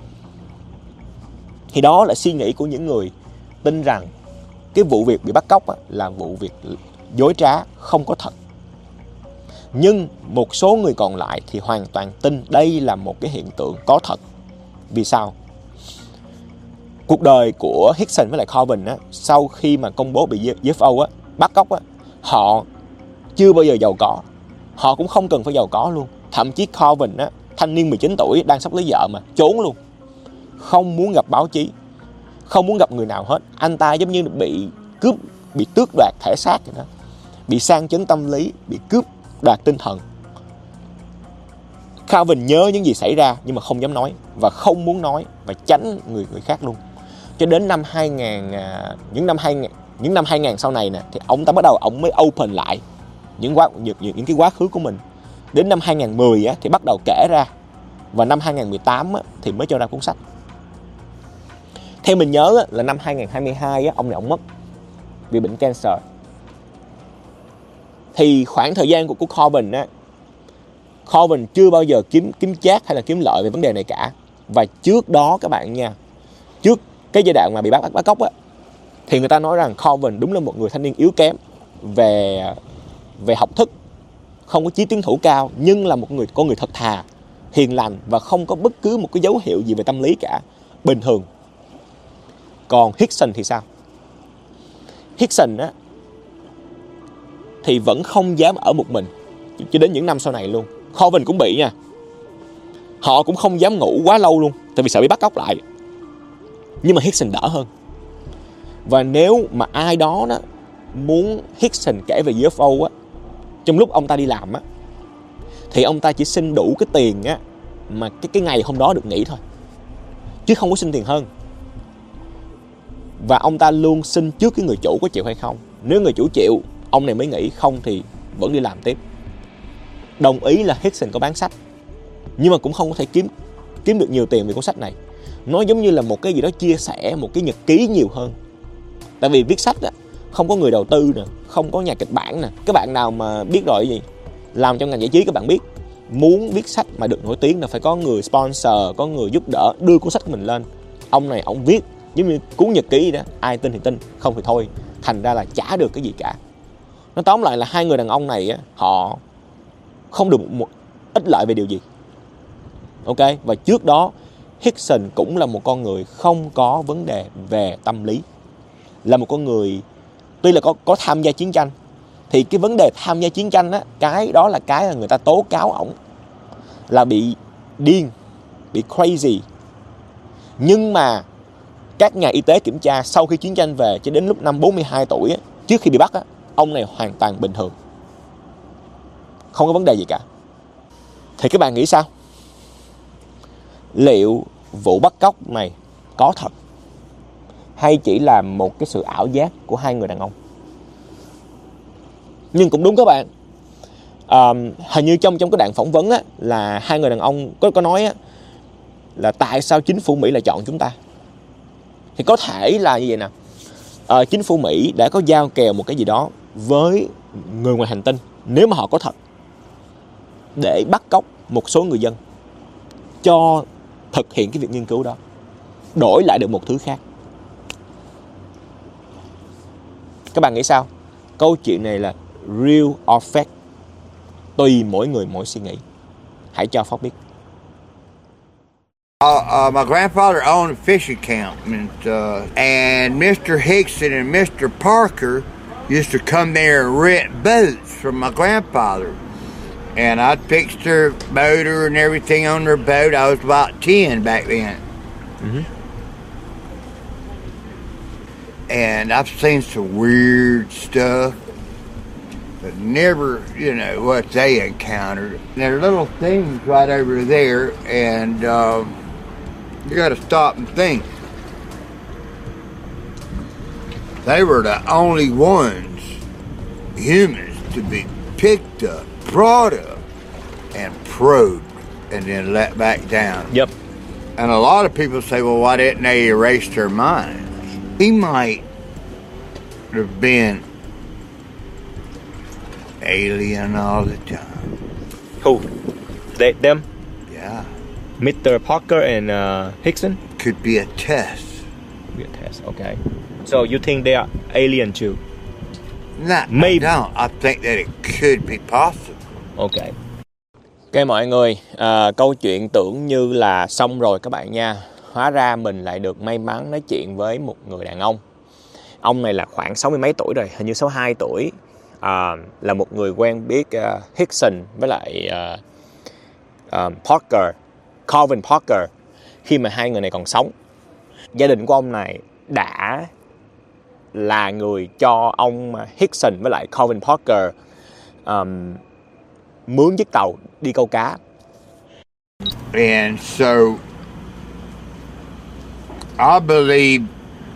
Thì đó là suy nghĩ của những người tin rằng cái vụ việc bị bắt cóc là vụ việc dối trá, không có thật. Nhưng một số người còn lại thì hoàn toàn tin đây là một cái hiện tượng có thật. Vì sao? Cuộc đời của Hickson với lại Calvin sau khi mà công bố bị UFO bắt cóc họ chưa bao giờ giàu có. Họ cũng không cần phải giàu có luôn. Thậm chí Calvin thanh niên 19 tuổi đang sắp lấy vợ mà trốn luôn. Không muốn gặp báo chí, không muốn gặp người nào hết. Anh ta giống như bị cướp, bị tước đoạt thể xác vậy đó. Bị sang chấn tâm lý, bị cướp đoạt tinh thần. Calvin nhớ những gì xảy ra nhưng mà không dám nói và không muốn nói và tránh người khác luôn. Cho đến năm 2000, những năm 2000 sau này nè, thì ông ta bắt đầu ông mới open lại những cái quá khứ của mình. Đến năm 2010 thì bắt đầu kể ra, và năm 2018 thì mới cho ra cuốn sách. Theo mình nhớ là năm 2022 ông này ông mất vì bệnh cancer. Thì khoảng thời gian của Calvin chưa bao giờ kiếm chác hay là kiếm lợi về vấn đề này cả. Và trước đó các bạn nha, trước cái giai đoạn mà bị bắt cóc thì người ta nói rằng Calvin đúng là một người thanh niên yếu kém về học thức, không có chí tiến thủ cao, nhưng là một con người thật thà, hiền lành và không có bất cứ một cái dấu hiệu gì về tâm lý cả, bình thường. Còn Hickson thì sao? Hickson thì vẫn không dám ở một mình cho đến những năm sau này luôn. Calvin cũng bị nha. Họ cũng không dám ngủ quá lâu luôn, tại vì sợ bị bắt cóc lại. Nhưng mà Hickson đỡ hơn. Và nếu mà ai đó muốn Hickson kể về UFO trong lúc ông ta đi làm thì ông ta chỉ xin đủ cái tiền mà cái ngày hôm đó được nghỉ thôi, chứ không có xin tiền hơn. Và ông ta luôn xin trước cái người chủ có chịu hay không. Nếu người chủ chịu, ông này mới nghỉ, không thì vẫn đi làm tiếp. Đồng ý là Hickson có bán sách, nhưng mà cũng không có thể kiếm được nhiều tiền về cuốn sách này. Nó giống như là một cái gì đó chia sẻ, một cái nhật ký nhiều hơn. Tại vì viết sách không có người đầu tư nè, không có nhà kịch bản nè. Các bạn nào mà biết rồi gì, làm trong ngành giải trí các bạn biết, muốn viết sách mà được nổi tiếng là phải có người sponsor, có người giúp đỡ đưa cuốn sách của mình lên. Ông này ông viết giống như cuốn nhật ký đó, ai tin thì tin, không thì thôi. Thành ra là chả được cái gì cả. Nó tóm lại là hai người đàn ông này họ không được một ích lợi về điều gì. Ok, và trước đó Hickson cũng là một con người không có vấn đề về tâm lý. Là một con người tuy là có tham gia chiến tranh Thì cái vấn đề tham gia chiến tranh á, cái đó là cái là người ta tố cáo ổng là bị điên, bị crazy. Nhưng mà các nhà y tế kiểm tra sau khi chiến tranh về cho đến lúc năm 42 tuổi á, trước khi bị bắt á, ông này hoàn toàn bình thường, không có vấn đề gì cả. Thì các bạn nghĩ sao? Liệu vụ bắt cóc này có thật hay chỉ là một cái sự ảo giác của hai người đàn ông? Nhưng cũng đúng các bạn, hình như trong cái đoạn phỏng vấn á, là hai người đàn ông có nói á, là tại sao chính phủ Mỹ lại chọn chúng ta. Thì có thể là như vậy nè, chính phủ Mỹ đã có giao kèo một cái gì đó với người ngoài hành tinh, nếu mà họ có thật, để bắt cóc một số người dân cho thực hiện cái việc nghiên cứu đó, đổi lại được một thứ khác. Các bạn nghĩ sao? Câu chuyện này là real or fake? Tùy mỗi người mỗi suy nghĩ. Hãy cho Phóc biết. My grandfather owned a fish account, and Mr. Hickson and Mr. Parker used to come there and rent boats from my grandfather. And I'd fix their motor and everything on their boat. I was about 10 back then. Mm-hmm. And I've seen some weird stuff, but never, what they encountered. And there are little things right over there, and you got to stop and think. They were the only ones, humans, to be picked up, brought up, and probed, and then let back down. Yep. And a lot of people say, well, why didn't they erase their minds? He might have been alien all the time. Who? Them? Yeah. Mr. Parker and Hickson? Could be a test. Be a test, okay. So you think they are alien too? Maybe. No, I think that it could be possible. Okay. Ok mọi người, câu chuyện tưởng như là xong rồi các bạn nha. Hóa ra mình lại được may mắn nói chuyện với một người đàn ông. Ông này là khoảng 60 mấy tuổi rồi, hình như 62 tuổi. Là một người quen biết Hickson với lại Parker, Calvin Parker, khi mà hai người này còn sống. Gia đình của ông này đã là người cho ông Hickson với lại Calvin Parker mướn chiếc tàu đi câu cá. And so I believe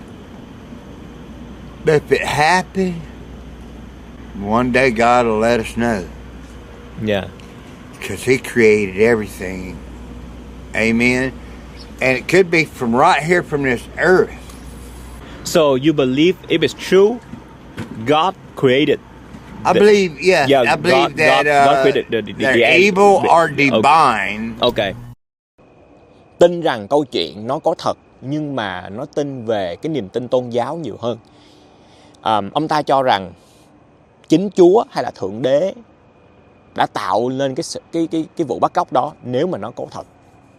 if it happened, one day God will let us know. Yeah. Because He created everything. Amen. And it could be from right here from this earth. So you believe if it's true, God created? I believe, yes. Yeah, I believe God created they're evil or divine. Okay. Tin rằng câu chuyện nó có thật, nhưng mà nó tin về cái niềm tin tôn giáo nhiều hơn. Ông ta cho rằng chính Chúa hay là Thượng Đế đã tạo nên cái vụ bắt cóc đó nếu mà nó có thật.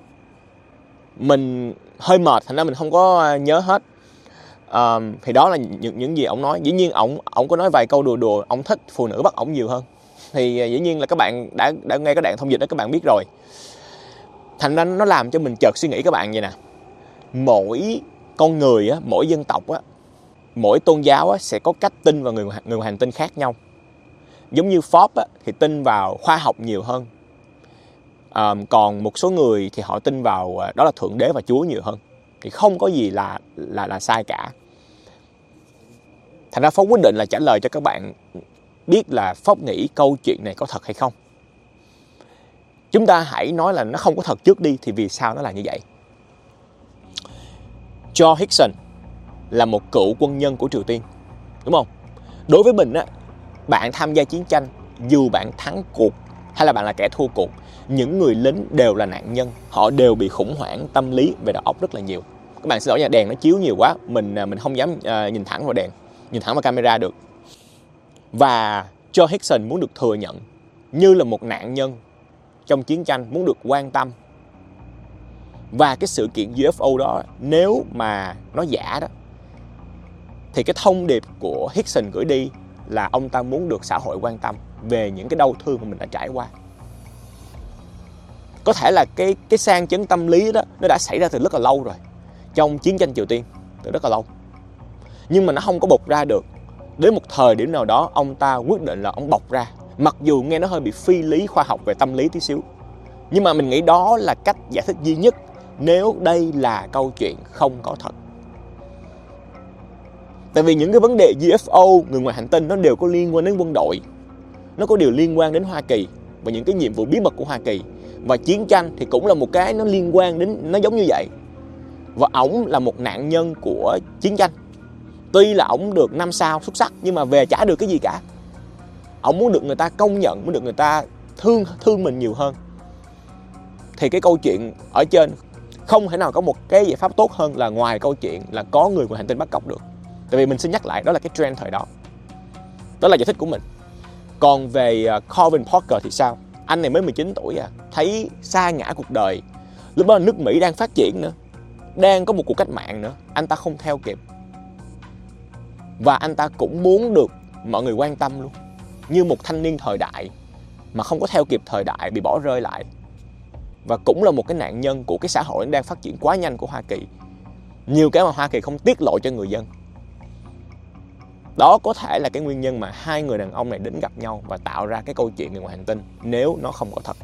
Mình hơi mệt, thành ra mình không có nhớ hết. Thì đó là những gì ông nói. Dĩ nhiên ông có nói vài câu đùa, ông thích phụ nữ bắt ổng nhiều hơn. Thì dĩ nhiên là các bạn đã nghe cái đoạn thông dịch đó, các bạn biết rồi. Thành ra nó làm cho mình chợt suy nghĩ các bạn vậy nè. Mỗi con người á, mỗi dân tộc á, mỗi tôn giáo á, sẽ có cách tin vào người ngoài hành tinh khác nhau. Giống như Forbes á, thì tin vào khoa học nhiều hơn. Còn một số người thì họ tin vào đó là Thượng Đế và Chúa nhiều hơn. Thì không có gì là sai cả. Thành ra Phóc quyết định là trả lời cho các bạn biết là Phóc nghĩ câu chuyện này có thật hay không. Chúng ta hãy nói là nó không có thật trước đi, thì vì sao nó là như vậy? Joe Hickson là một cựu quân nhân của Triều Tiên, đúng không? Đối với mình á, bạn tham gia chiến tranh, dù bạn thắng cuộc hay là bạn là kẻ thua cuộc, những người lính đều là nạn nhân. Họ đều bị khủng hoảng tâm lý về đầu óc rất là nhiều. Các bạn xin lỗi nha, đèn nó chiếu nhiều quá, mình không dám nhìn thẳng vào đèn, nhìn thẳng vào camera được. Và Joe Hickson muốn được thừa nhận như là một nạn nhân trong chiến tranh, muốn được quan tâm. Và cái sự kiện UFO đó, nếu mà nó giả đó, thì cái thông điệp của Hickson gửi đi là ông ta muốn được xã hội quan tâm về những cái đau thương mà mình đã trải qua. Có thể là cái sang chấn tâm lý đó nó đã xảy ra từ rất là lâu rồi, trong chiến tranh Triều Tiên, từ rất là lâu. Nhưng mà nó không có bộc ra được. Đến một thời điểm nào đó ông ta quyết định là ông bộc ra. Mặc dù nghe nó hơi bị phi lý khoa học về tâm lý tí xíu, nhưng mà mình nghĩ đó là cách giải thích duy nhất nếu đây là câu chuyện không có thật. Tại vì những cái vấn đề UFO, người ngoài hành tinh, nó đều có liên quan đến quân đội, nó có điều liên quan đến Hoa Kỳ và những cái nhiệm vụ bí mật của Hoa Kỳ. Và chiến tranh thì cũng là một cái nó liên quan đến, nó giống như vậy. Và ổng là một nạn nhân của chiến tranh. Tuy là ổng được 5 sao xuất sắc, nhưng mà về chả được cái gì cả. Ổng muốn được người ta công nhận, muốn được người ta thương mình nhiều hơn. Thì cái câu chuyện ở trên không thể nào có một cái giải pháp tốt hơn là ngoài câu chuyện là có người ngoài hành tinh bắt cóc được. Tại vì mình xin nhắc lại, đó là cái trend thời đó. Đó là giải thích của mình. Còn về Corbin Parker thì sao? Anh này mới 19 tuổi à, thấy sa ngã cuộc đời. Lúc đó nước Mỹ đang phát triển nữa, đang có một cuộc cách mạng nữa. Anh ta không theo kịp. Và anh ta cũng muốn được mọi người quan tâm luôn. Như một thanh niên thời đại mà không có theo kịp thời đại, bị bỏ rơi lại. Và cũng là một cái nạn nhân của cái xã hội đang phát triển quá nhanh của Hoa Kỳ. Nhiều cái mà Hoa Kỳ không tiết lộ cho người dân. Đó có thể là cái nguyên nhân mà hai người đàn ông này đến gặp nhau và tạo ra cái câu chuyện người ngoài hành tinh nếu nó không có thật.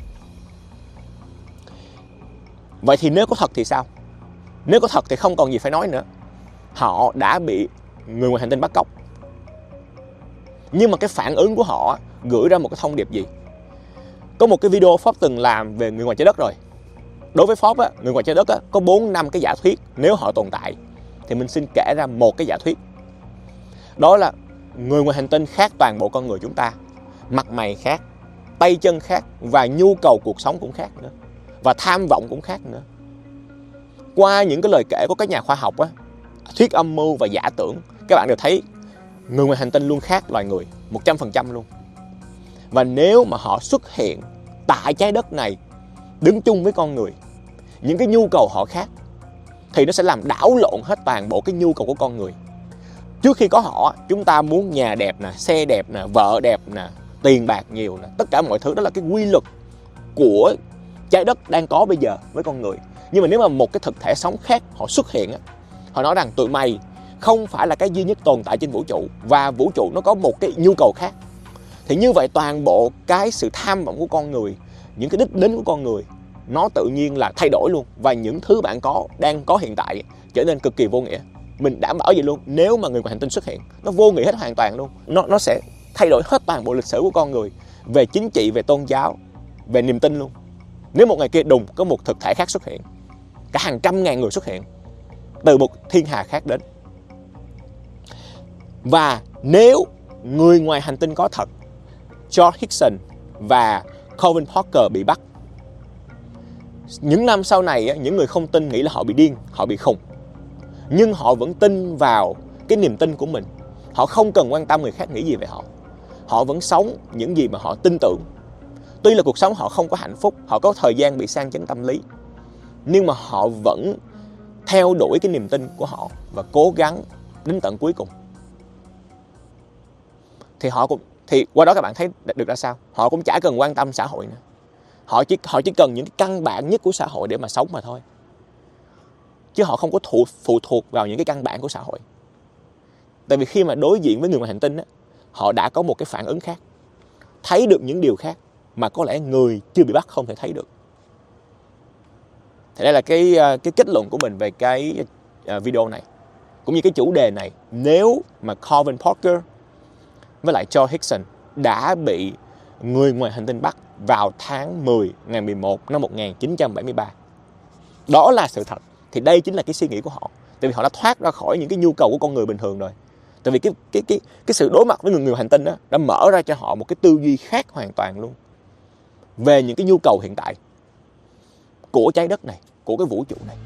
Vậy thì nếu có thật thì sao? Nếu có thật thì không còn gì phải nói nữa. Họ đã bị người ngoài hành tinh bắt cóc. Nhưng mà cái phản ứng của họ gửi ra một cái thông điệp gì? Có một cái video Forbes từng làm về người ngoài trái đất rồi. Đối với Forbes, người ngoài trái đất có 4-5 cái giả thuyết nếu họ tồn tại. Thì mình xin kể ra một cái giả thuyết. Đó là người ngoài hành tinh khác toàn bộ con người chúng ta. Mặt mày khác, tay chân khác, và nhu cầu cuộc sống cũng khác nữa. Và tham vọng cũng khác nữa. Qua những cái lời kể của các nhà khoa học, thuyết âm mưu và giả tưởng, các bạn đều thấy người ngoài hành tinh luôn khác loài người 100% luôn. Và nếu mà họ xuất hiện tại trái đất này đứng chung với con người, những cái nhu cầu họ khác, thì nó sẽ làm đảo lộn hết toàn bộ cái nhu cầu của con người. Trước khi có họ, chúng ta muốn nhà đẹp nè, xe đẹp nè, vợ đẹp nè, tiền bạc nhiều nè, tất cả mọi thứ đó là cái quy luật của trái đất đang có bây giờ với con người. Nhưng mà nếu mà một cái thực thể sống khác họ xuất hiện, họ nói rằng tụi mày không phải là cái duy nhất tồn tại trên vũ trụ, và vũ trụ nó có một cái nhu cầu khác, thì như vậy toàn bộ cái sự tham vọng của con người, những cái đích đến của con người, nó tự nhiên là thay đổi luôn. Và những thứ bạn đang có hiện tại trở nên cực kỳ vô nghĩa. Mình đảm bảo vậy luôn, nếu mà người ngoài hành tinh xuất hiện, nó vô nghĩa hết hoàn toàn luôn. Nó sẽ thay đổi hết toàn bộ lịch sử của con người, về chính trị, về tôn giáo, về niềm tin luôn. Nếu một ngày kia đùng có một thực thể khác xuất hiện, cả hàng trăm ngàn người xuất hiện từ một thiên hà khác đến. Và nếu người ngoài hành tinh có thật, George Hickson và Corbin Parker bị bắt, những năm sau này những người không tin nghĩ là họ bị điên, họ bị khùng. Nhưng họ vẫn tin vào cái niềm tin của mình. Họ không cần quan tâm người khác nghĩ gì về họ. Họ vẫn sống những gì mà họ tin tưởng. Tuy là cuộc sống họ không có hạnh phúc, họ có thời gian bị sang chấn tâm lý, nhưng mà họ vẫn theo đuổi cái niềm tin của họ và cố gắng đến tận cuối cùng. Thì qua đó các bạn thấy được ra sao? Họ cũng chả cần quan tâm xã hội nữa. Họ chỉ cần những cái căn bản nhất của xã hội để mà sống mà thôi. Chứ họ không có phụ thuộc vào những cái căn bản của xã hội. Tại vì khi mà đối diện với người ngoài hành tinh họ đã có một cái phản ứng khác, thấy được những điều khác mà có lẽ người chưa bị bắt không thể thấy được. Thì đây là cái kết luận của mình về cái video này, cũng như cái chủ đề này. Nếu mà Corbin Parker với lại George Hickson đã bị người ngoài hành tinh bắt vào tháng 10 ngày 11 năm 1973, đó là sự thật, thì đây chính là cái suy nghĩ của họ. Tại vì họ đã thoát ra khỏi những cái nhu cầu của con người bình thường rồi. Tại vì cái sự đối mặt với người hành tinh đã mở ra cho họ một cái tư duy khác hoàn toàn luôn về những cái nhu cầu hiện tại của trái đất này, của cái vũ trụ này.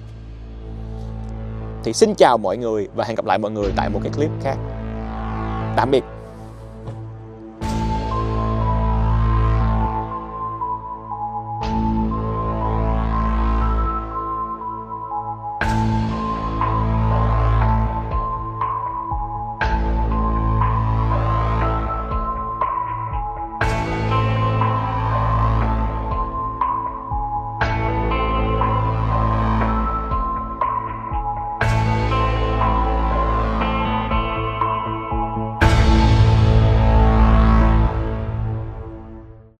Thì xin chào mọi người và hẹn gặp lại mọi người tại một cái clip khác. Tạm biệt.